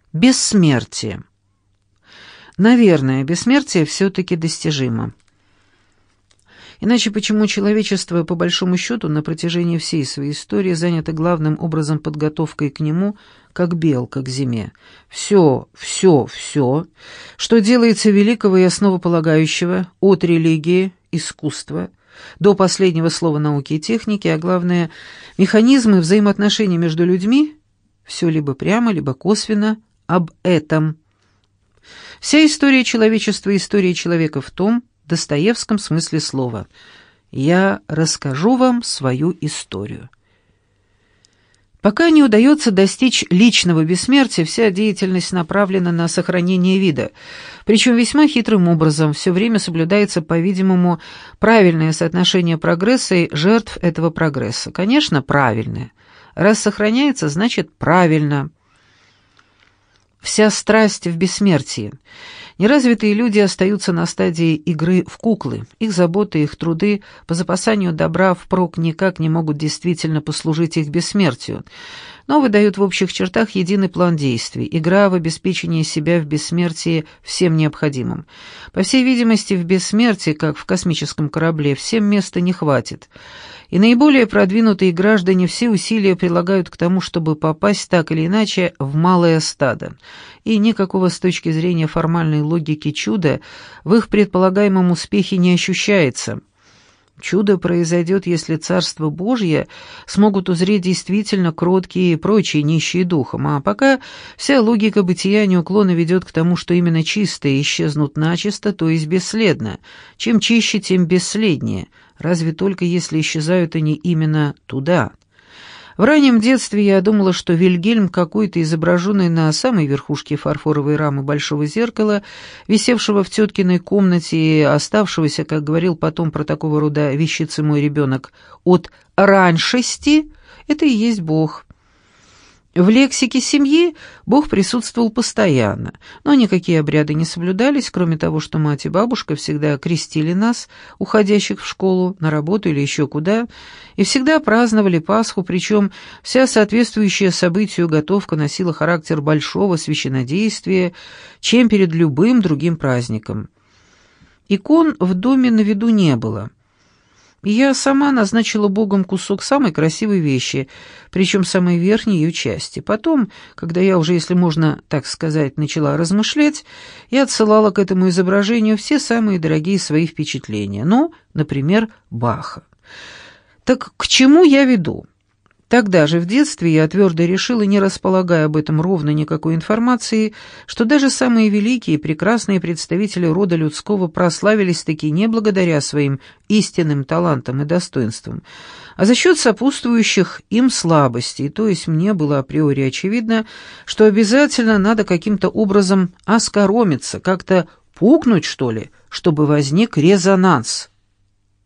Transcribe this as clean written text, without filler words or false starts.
Бессмертие. Наверное, бессмертие все-таки достижимо. Иначе почему человечество, по большому счету, на протяжении всей своей истории занято главным образом подготовкой к нему, как белка к зиме? Все, что делается великого и основополагающего, от религии, искусства, до последнего слова науки и техники, а главное, механизмы взаимоотношений между людьми, все либо прямо, либо косвенно об этом. Вся история человечества — история человека в том, Достоевском смысле слова. Я расскажу вам свою историю. Пока не удается достичь личного бессмертия, вся деятельность направлена на сохранение вида, причем весьма хитрым образом. Все время соблюдается, по-видимому, правильное соотношение прогресса и жертв этого прогресса. Конечно, правильное. Раз сохраняется, значит правильно. Вся страсть в бессмертии. Неразвитые люди остаются на стадии игры в куклы. Их заботы, их труды по запасанию добра впрок никак не могут действительно послужить их бессмертию, но выдают в общих чертах единый план действий, игра в обеспечении себя в бессмертии всем необходимым. По всей видимости, в бессмертии, как в космическом корабле, всем места не хватит. И наиболее продвинутые граждане все усилия прилагают к тому, чтобы попасть так или иначе в малое стадо. И никакого с точки зрения формальной логики чуда в их предполагаемом успехе не ощущается. Чудо произойдет, если Царство Божье смогут узреть действительно кроткие и прочие нищие духом, а пока вся логика бытия неуклонно ведет к тому, что именно чистые исчезнут начисто, то есть бесследно. Чем чище, тем бесследнее, разве только если исчезают они именно туда. В раннем детстве я думала, что Вильгельм какой-то, изображенный на самой верхушке фарфоровой рамы большого зеркала, висевшего в теткиной комнате и оставшегося, как говорил потом про такого рода вещицы мой ребенок, от раньшести, это и есть Бог. В лексике семьи Бог присутствовал постоянно, но никакие обряды не соблюдались, кроме того, что мать и бабушка всегда крестили нас, уходящих в школу, на работу или еще куда, и всегда праздновали Пасху, причем вся соответствующая событию готовка носила характер большого священнодействия, чем перед любым другим праздником. Икон в доме на виду не было. Я сама назначила Богом кусок самой красивой вещи, причем самой верхней ее части. Потом, когда я уже, если можно так сказать, начала размышлять, я отсылала к этому изображению все самые дорогие свои впечатления. Ну, например, Баха. Так к чему я веду? Тогда же, в детстве, я твердо решила, не располагая об этом ровно никакой информации, что даже самые великие и прекрасные представители рода людского прославились-таки не благодаря своим истинным талантам и достоинствам, а за счет сопутствующих им слабостей, то есть мне было априори очевидно, что обязательно надо каким-то образом оскоромиться, как-то пукнуть, что ли, чтобы возник резонанс.